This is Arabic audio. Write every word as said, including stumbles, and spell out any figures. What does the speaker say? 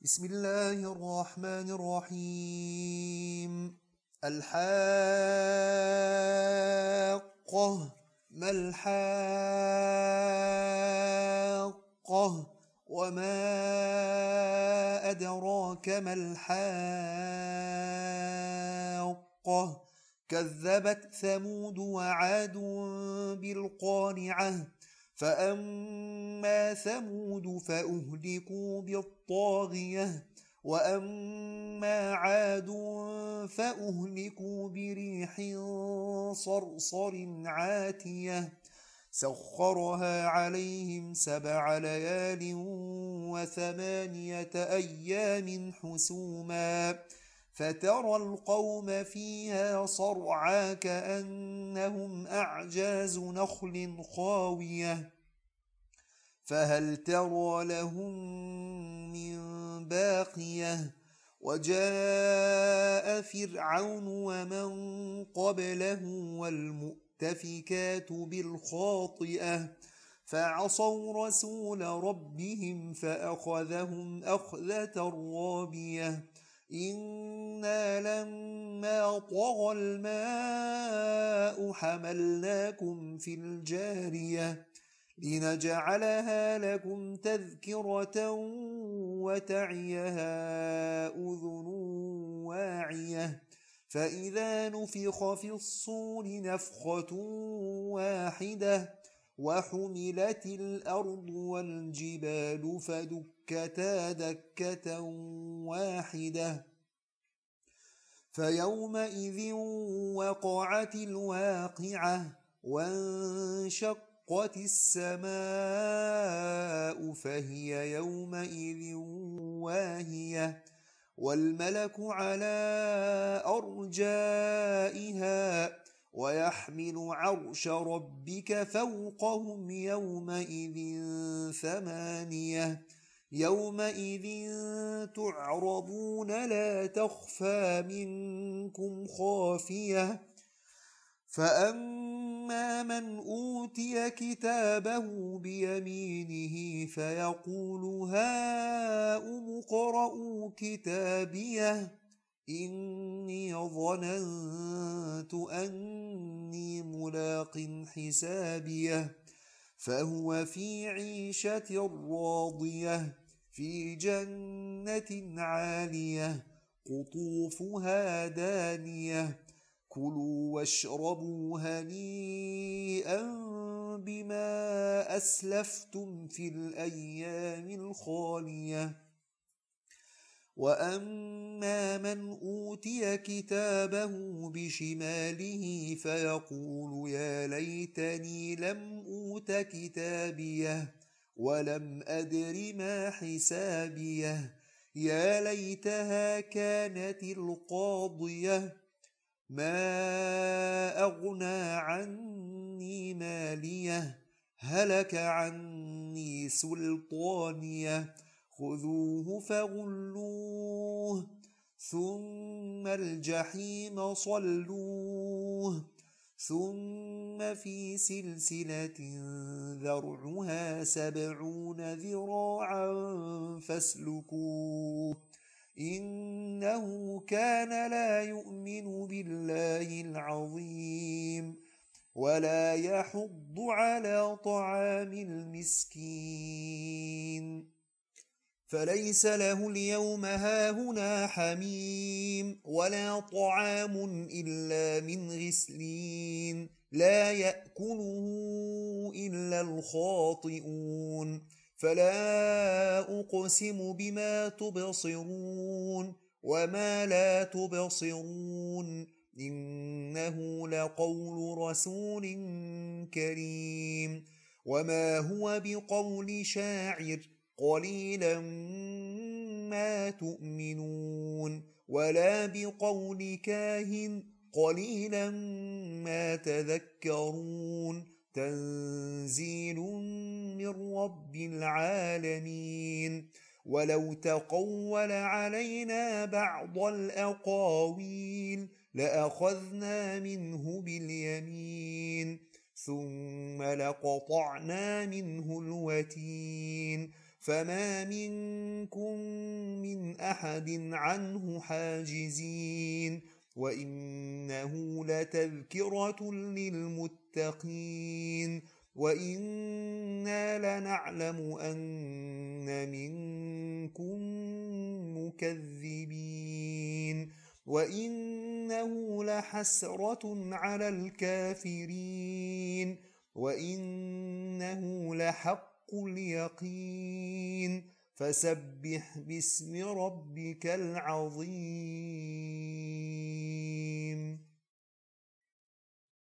بسم الله الرحمن الرحيم. الحاقة. ما الحاقة وما أدراك ما الحاقة. كذبت ثمود وعاد بالقارعة فأما ثمود فأهلكوا بالطاغية وأما عاد فأهلكوا بريح صرصر عاتية سخرها عليهم سبع ليال وثمانية أيام حسوما فترى القوم فيها صرعى كأنهم أعجاز نخل خاوية فهل ترى لهم من باقية. وجاء فرعون ومن قبله والمؤتفكات بالخاطئة فعصوا رسول ربهم فأخذهم أخذة رابية إنا لما طغى الماء حملناكم في الجارية لنجعلها لكم تذكرة وتعيها أذن واعية فإذا نفخ في الصور نفخة واحدة وحملت الأرض والجبال فدكتا دكة واحدة فيومئذ وقعت الواقعة وانشقت السماء فهي يومئذ واهية والملك على أرجائها ويحمل عرش ربك فوقهم يومئذ ثمانية يومئذ تعرضون لا تخفى منكم خافية فأما من أوتي كتابه بيمينه فيقول هاؤم اقرءوا كتابيه إني ظننت أني ملاق حسابيه فهو في عيشة راضية في جنة عالية قطوفها دانية كلوا واشربوا هنيئا بما أسلفتم في الأيام الخالية. وأما من أوتي كتابه بشماله فيقول يا ليتني لم أوت كتابيه ولم أدر ما حسابيه يا ليتها كانت القاضية ما أغنى عني ماليه هلك عني سلطانيه خذوه فغلوه ثم الجحيم صلوه ثم في سلسلة ذرعها سبعون ذراعا فاسلكوه إنه كان لا يؤمن بالله العظيم ولا يحض على طعام المسكين فليس له اليوم هاهنا حميم ولا طعام إلا من غسلين لا يأكله إلا الخاطئون فلا أقسم بما تبصرون وما لا تبصرون إنه لقول رسول كريم وما هو بقول شاعر قليلا ما تؤمنون ولا بقول كاهن قليلا ما تذكرون تنزيل من رب العالمين ولو تقول علينا بعض الأقاويل لأخذنا منه باليمين ثم لقطعنا منه الوتين فما منكم من أحد عنه حاجزين وإنه لتذكرة للمتقين وإنا لنعلم أن منكم مكذبين وإنه لحسرة على الكافرين وإنه لحق اليقين فسبح باسم ربك العظيم.